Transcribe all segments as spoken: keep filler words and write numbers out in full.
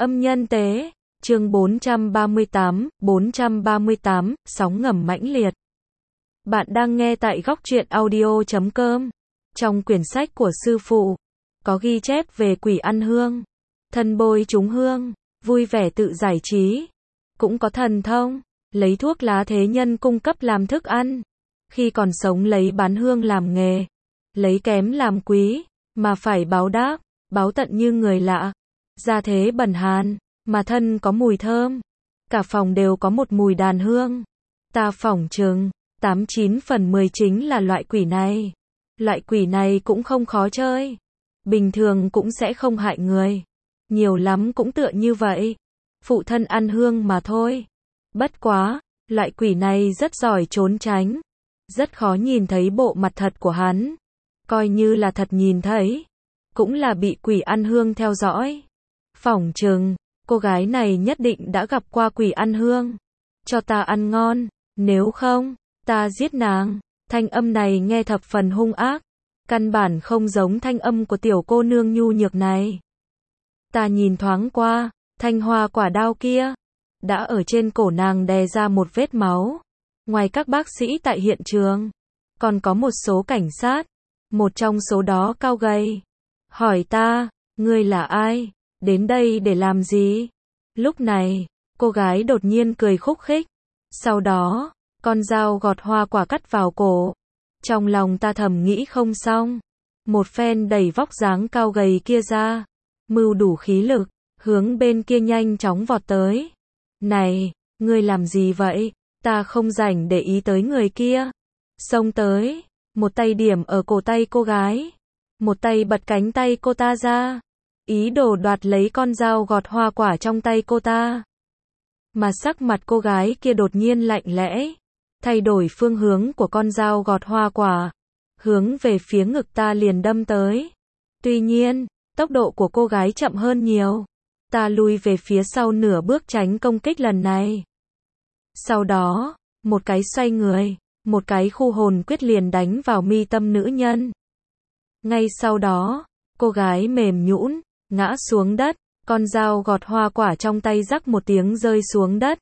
Âm nhân tế, chương bốn trăm ba mươi tám, bốn trăm ba mươi tám, sóng ngầm mãnh liệt. Bạn đang nghe tại góc truyện audio chấm com. Trong quyển sách của sư phụ, có ghi chép về quỷ ăn hương, thân bôi trúng hương, vui vẻ tự giải trí. Cũng có thần thông, lấy thuốc lá thế nhân cung cấp làm thức ăn. Khi còn sống lấy bán hương làm nghề, lấy kém làm quý, mà phải báo đáp, báo tận như người lạ. Gia thế bần hàn, mà thân có mùi thơm. Cả phòng đều có một mùi đàn hương. Ta phỏng chừng, tám chín phần mười chính là loại quỷ này. Loại quỷ này cũng không khó chơi. Bình thường cũng sẽ không hại người. Nhiều lắm cũng tựa như vậy. Phụ thân ăn hương mà thôi. Bất quá, loại quỷ này rất giỏi trốn tránh. Rất khó nhìn thấy bộ mặt thật của hắn. Coi như là thật nhìn thấy, cũng là bị quỷ ăn hương theo dõi. Phỏng chừng, cô gái này nhất định đã gặp qua quỷ ăn hương. Cho ta ăn ngon, nếu không, ta giết nàng. Thanh âm này nghe thập phần hung ác. Căn bản không giống thanh âm của tiểu cô nương nhu nhược này. Ta nhìn thoáng qua, thanh hoa quả đao kia đã ở trên cổ nàng đè ra một vết máu. Ngoài các bác sĩ tại hiện trường, còn có một số cảnh sát. Một trong số đó cao gầy, hỏi ta, ngươi là ai? Đến đây để làm gì? Lúc này, cô gái đột nhiên cười khúc khích. Sau đó, con dao gọt hoa quả cắt vào cổ. Trong lòng ta thầm nghĩ không xong. Một phen đẩy vóc dáng cao gầy kia ra. Mưu đủ khí lực, hướng bên kia nhanh chóng vọt tới. Này, ngươi làm gì vậy? Ta không rảnh để ý tới người kia. Xông tới, một tay điểm ở cổ tay cô gái. Một tay bật cánh tay cô ta ra. Ý đồ đoạt lấy con dao gọt hoa quả trong tay cô ta. Mà sắc mặt cô gái kia đột nhiên lạnh lẽ. Thay đổi phương hướng của con dao gọt hoa quả. Hướng về phía ngực ta liền đâm tới. Tuy nhiên, tốc độ của cô gái chậm hơn nhiều. Ta lùi về phía sau nửa bước tránh công kích lần này. Sau đó, một cái xoay người, một cái khu hồn quyết liền đánh vào mi tâm nữ nhân. Ngay sau đó, cô gái mềm nhũn, ngã xuống đất, con dao gọt hoa quả trong tay rắc một tiếng rơi xuống đất.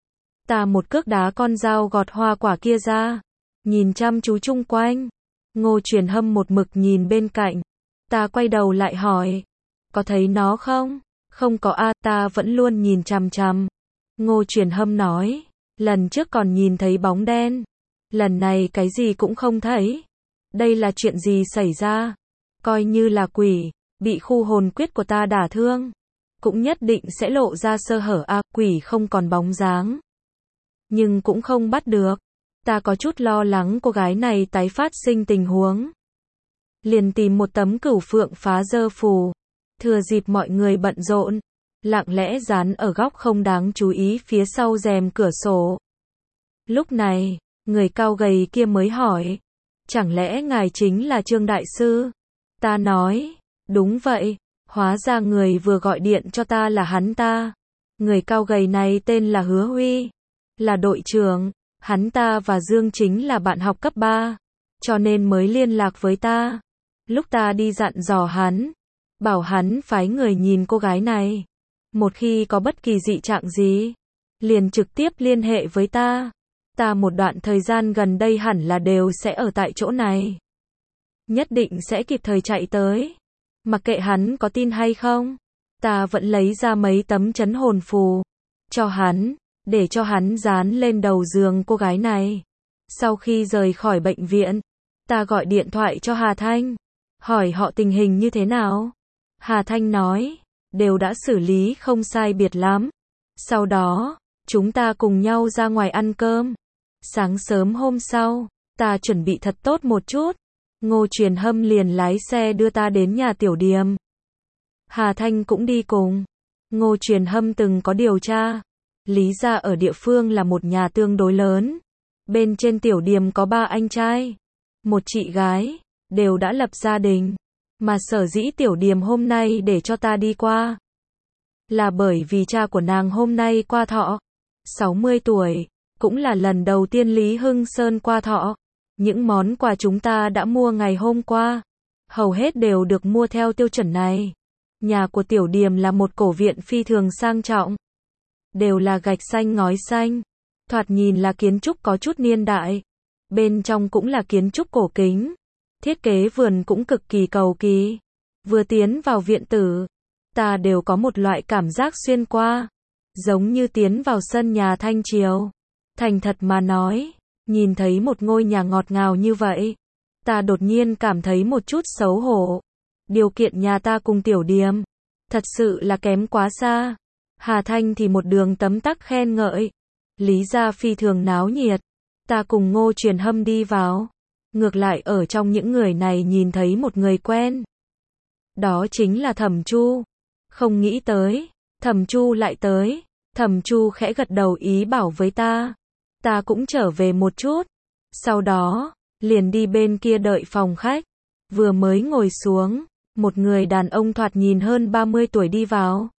Ta một cước đá con dao gọt hoa quả kia ra, nhìn chăm chú chung quanh. Ngô Truyền Hâm một mực nhìn bên cạnh. Ta quay đầu lại hỏi, có thấy nó không? Không có a, ta vẫn luôn nhìn chằm chằm. Ngô Truyền Hâm nói, lần trước còn nhìn thấy bóng đen. Lần này cái gì cũng không thấy. Đây là chuyện gì xảy ra? Coi như là quỷ, bị khu hồn quyết của ta đả thương, cũng nhất định sẽ lộ ra sơ hở a, à, quỷ không còn bóng dáng. Nhưng cũng không bắt được. Ta có chút lo lắng cô gái này tái phát sinh tình huống. Liền tìm một tấm cửu phượng phá dơ phù. Thừa dịp mọi người bận rộn, lặng lẽ dán ở góc không đáng chú ý phía sau rèm cửa sổ. Lúc này, người cao gầy kia mới hỏi, chẳng lẽ ngài chính là Trương Đại Sư? Ta nói, đúng vậy, hóa ra người vừa gọi điện cho ta là hắn ta. Người cao gầy này tên là Hứa Huy, là đội trưởng, hắn ta và Dương chính là bạn học cấp ba, cho nên mới liên lạc với ta. Lúc ta đi dặn dò hắn, bảo hắn phái người nhìn cô gái này. Một khi có bất kỳ dị trạng gì, liền trực tiếp liên hệ với ta. Ta một đoạn thời gian gần đây hẳn là đều sẽ ở tại chỗ này. Nhất định sẽ kịp thời chạy tới. Mặc kệ hắn có tin hay không, ta vẫn lấy ra mấy tấm trấn hồn phù cho hắn, để cho hắn dán lên đầu giường cô gái này. Sau khi rời khỏi bệnh viện, ta gọi điện thoại cho Hà Thanh, hỏi họ tình hình như thế nào. Hà Thanh nói, đều đã xử lý không sai biệt lắm. Sau đó, chúng ta cùng nhau ra ngoài ăn cơm. Sáng sớm hôm sau, ta chuẩn bị thật tốt một chút. Ngô Truyền Hâm liền lái xe đưa ta đến nhà tiểu điếm. Hà Thanh cũng đi cùng. Ngô Truyền Hâm từng có điều tra. Lý gia ở địa phương là một nhà tương đối lớn. Bên trên tiểu điếm có ba anh trai, một chị gái, đều đã lập gia đình. Mà sở dĩ tiểu điếm hôm nay để cho ta đi qua, là bởi vì cha của nàng hôm nay qua thọ, sáu mươi tuổi, cũng là lần đầu tiên Lý Hưng Sơn qua thọ. Những món quà chúng ta đã mua ngày hôm qua, hầu hết đều được mua theo tiêu chuẩn này. Nhà của Tiểu Điềm là một cổ viện phi thường sang trọng. Đều là gạch xanh ngói xanh. Thoạt nhìn là kiến trúc có chút niên đại. Bên trong cũng là kiến trúc cổ kính. Thiết kế vườn cũng cực kỳ cầu kỳ. Vừa tiến vào viện tử, ta đều có một loại cảm giác xuyên qua. Giống như tiến vào sân nhà Thanh Triều. Thành thật mà nói, nhìn thấy một ngôi nhà ngọt ngào như vậy, ta đột nhiên cảm thấy một chút xấu hổ. Điều kiện nhà ta cùng Tiểu Điềm thật sự là kém quá xa. Hà Thanh thì một đường tấm tắc khen ngợi. Lý gia phi thường náo nhiệt. Ta cùng Ngô Truyền Hâm đi vào. Ngược lại ở trong những người này nhìn thấy một người quen. Đó chính là Thẩm Chu. Không nghĩ tới, Thẩm Chu lại tới. Thẩm Chu khẽ gật đầu ý bảo với ta. Ta cũng trở về một chút. Sau đó, liền đi bên kia đợi phòng khách. Vừa mới ngồi xuống, một người đàn ông thoạt nhìn hơn ba mươi tuổi đi vào.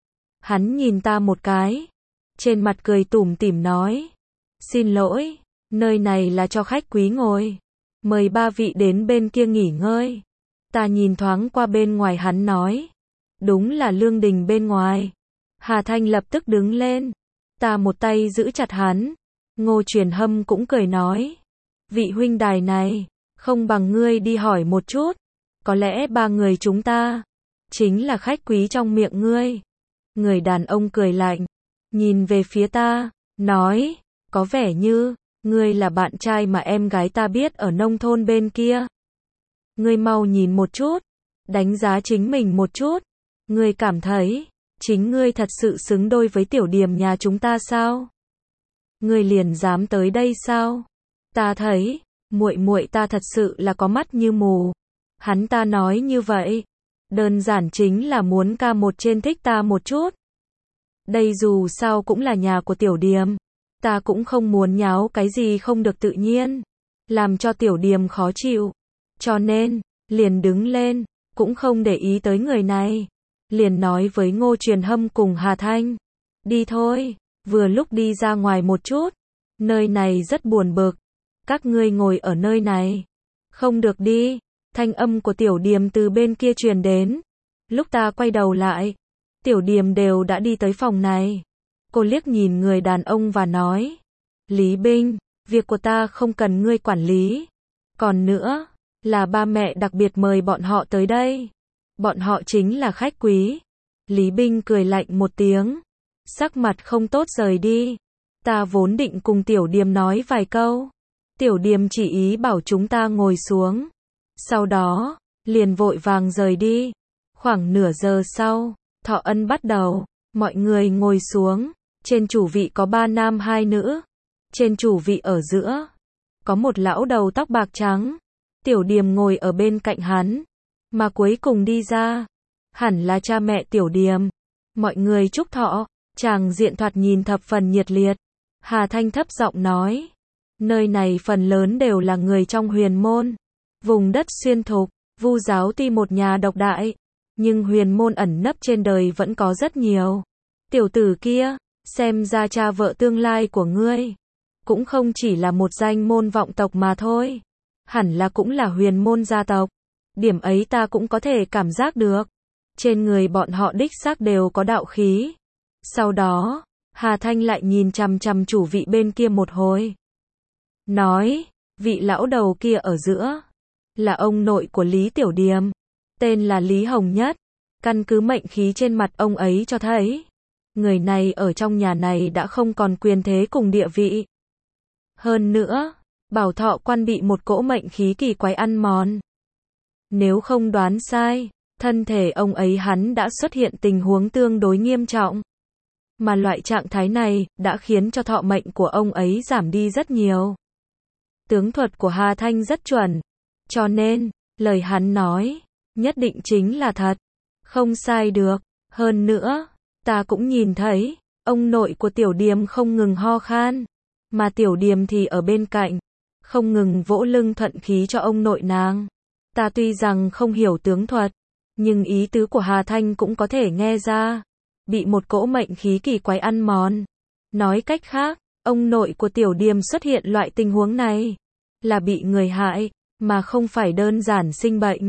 Hắn nhìn ta một cái. Trên mặt cười tủm tỉm nói. Xin lỗi, nơi này là cho khách quý ngồi. Mời ba vị đến bên kia nghỉ ngơi. Ta nhìn thoáng qua bên ngoài hắn nói. Đúng là Lương Đình bên ngoài. Hà Thanh lập tức đứng lên. Ta một tay giữ chặt hắn. Ngô Truyền Hâm cũng cười nói. Vị huynh đài này, không bằng ngươi đi hỏi một chút. Có lẽ ba người chúng ta chính là khách quý trong miệng ngươi. Người đàn ông cười lạnh, nhìn về phía ta, nói, có vẻ như ngươi là bạn trai mà em gái ta biết ở nông thôn bên kia. Ngươi mau nhìn một chút, đánh giá chính mình một chút. Ngươi cảm thấy chính ngươi thật sự xứng đôi với Tiểu Điềm nhà chúng ta sao? Ngươi liền dám tới đây sao? Ta thấy, muội muội ta thật sự là có mắt như mù. Hắn ta nói như vậy, đơn giản chính là muốn ca một trên thích ta một chút. Đây dù sao cũng là nhà của Tiểu Điềm, ta cũng không muốn nháo cái gì không được tự nhiên, làm cho Tiểu Điềm khó chịu. Cho nên, liền đứng lên, cũng không để ý tới người này. Liền nói với Ngô Truyền Hâm cùng Hà Thanh. Đi thôi, vừa lúc đi ra ngoài một chút. Nơi này rất buồn bực. Các ngươi ngồi ở nơi này. Không được đi. Thanh âm của Tiểu Điềm từ bên kia truyền đến. Lúc ta quay đầu lại, Tiểu Điềm đều đã đi tới phòng này. Cô liếc nhìn người đàn ông và nói. Lý Binh, việc của ta không cần ngươi quản lý. Còn nữa, là ba mẹ đặc biệt mời bọn họ tới đây. Bọn họ chính là khách quý. Lý Binh cười lạnh một tiếng. Sắc mặt không tốt rời đi. Ta vốn định cùng Tiểu Điềm nói vài câu. Tiểu Điềm chỉ ý bảo chúng ta ngồi xuống. Sau đó, liền vội vàng rời đi. Khoảng nửa giờ sau, thọ ân bắt đầu. Mọi người ngồi xuống. Trên chủ vị có ba nam hai nữ. Trên chủ vị ở giữa, có một lão đầu tóc bạc trắng. Tiểu Điềm ngồi ở bên cạnh hắn. Mà cuối cùng đi ra, hẳn là cha mẹ Tiểu Điềm. Mọi người chúc thọ, chàng diện thoạt nhìn thập phần nhiệt liệt. Hà Thanh thấp giọng nói, nơi này phần lớn đều là người trong huyền môn. Vùng đất xuyên thục, Vu giáo tuy một nhà độc đại, nhưng huyền môn ẩn nấp trên đời vẫn có rất nhiều. Tiểu tử kia, xem ra cha vợ tương lai của ngươi, cũng không chỉ là một danh môn vọng tộc mà thôi. Hẳn là cũng là huyền môn gia tộc. Điểm ấy ta cũng có thể cảm giác được. Trên người bọn họ đích xác đều có đạo khí. Sau đó, Hà Thanh lại nhìn chằm chằm chủ vị bên kia một hồi. Nói, vị lão đầu kia ở giữa, là ông nội của Lý Tiểu Điềm. Tên là Lý Hồng Nhất. Căn cứ mệnh khí trên mặt ông ấy cho thấy, người này ở trong nhà này đã không còn quyền thế cùng địa vị. Hơn nữa, Bảo Thọ Quan bị một cỗ mệnh khí kỳ quái ăn mòn. Nếu không đoán sai, thân thể ông ấy hắn đã xuất hiện tình huống tương đối nghiêm trọng. Mà loại trạng thái này đã khiến cho thọ mệnh của ông ấy giảm đi rất nhiều. Tướng thuật của Hà Thanh rất chuẩn. Cho nên, lời hắn nói, nhất định chính là thật. Không sai được. Hơn nữa, ta cũng nhìn thấy, ông nội của Tiểu Điềm không ngừng ho khan. Mà Tiểu Điềm thì ở bên cạnh, không ngừng vỗ lưng thuận khí cho ông nội nàng. Ta tuy rằng không hiểu tướng thuật, nhưng ý tứ của Hà Thanh cũng có thể nghe ra. Bị một cỗ mệnh khí kỳ quái ăn mòn. Nói cách khác, ông nội của Tiểu Điềm xuất hiện loại tình huống này, là bị người hại, mà không phải đơn giản sinh bệnh.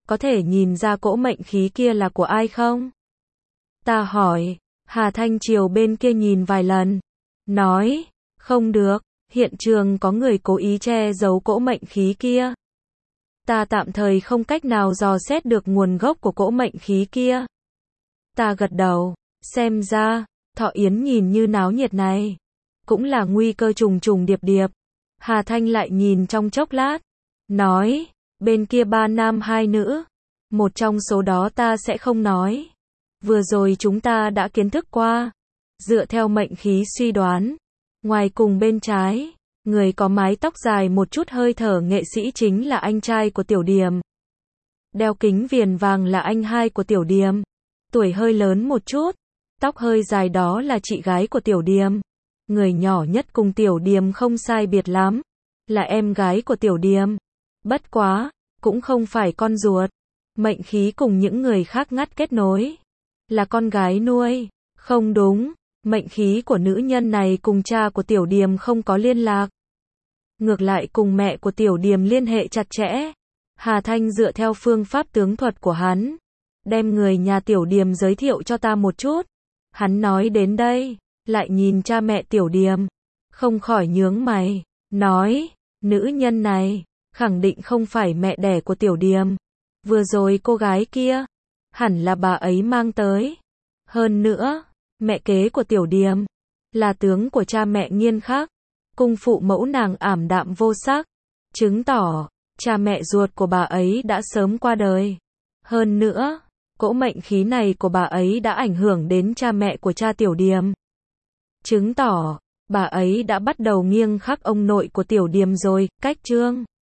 có thể nhìn ra cỗ mệnh khí kia là của ai không? Ta hỏi. Hà Thanh Triều bên kia nhìn vài lần. Nói, không được, hiện trường có người cố ý che giấu cỗ mệnh khí kia. Ta tạm thời không cách nào dò xét được nguồn gốc của cỗ mệnh khí kia. Ta gật đầu, xem ra, Thọ Yến nhìn như náo nhiệt này, cũng là nguy cơ trùng trùng điệp điệp. Hà Thanh lại nhìn trong chốc lát, nói, bên kia ba nam hai nữ, một trong số đó ta sẽ không nói. Vừa rồi chúng ta đã kiến thức qua, dựa theo mệnh khí suy đoán, ngoài cùng bên trái, người có mái tóc dài một chút hơi thở nghệ sĩ chính là anh trai của Tiểu Điềm. Đeo kính viền vàng là anh hai của Tiểu Điềm, tuổi hơi lớn một chút, tóc hơi dài đó là chị gái của Tiểu Điềm. Người nhỏ nhất cùng Tiểu Điềm không sai biệt lắm, là em gái của Tiểu Điềm. Bất quá, cũng không phải con ruột. Mệnh khí cùng những người khác ngắt kết nối, là con gái nuôi. Không đúng, mệnh khí của nữ nhân này cùng cha của Tiểu Điềm không có liên lạc. Ngược lại cùng mẹ của Tiểu Điềm liên hệ chặt chẽ. Hà Thanh dựa theo phương pháp tướng thuật của hắn, đem người nhà Tiểu Điềm giới thiệu cho ta một chút. Hắn nói đến đây, lại nhìn cha mẹ Tiểu Điềm, không khỏi nhướng mày, nói, nữ nhân này, khẳng định không phải mẹ đẻ của Tiểu Điềm. Vừa rồi cô gái kia, hẳn là bà ấy mang tới. Hơn nữa, mẹ kế của Tiểu Điềm, là tướng của cha mẹ Nghiên Khắc. Cung phụ mẫu nàng ảm đạm vô sắc, chứng tỏ, cha mẹ ruột của bà ấy đã sớm qua đời. Hơn nữa, cỗ mệnh khí này của bà ấy đã ảnh hưởng đến cha mẹ của cha Tiểu Điềm. Chứng tỏ, bà ấy đã bắt đầu nghiêng khắc ông nội của Tiểu Điềm rồi. Cách chương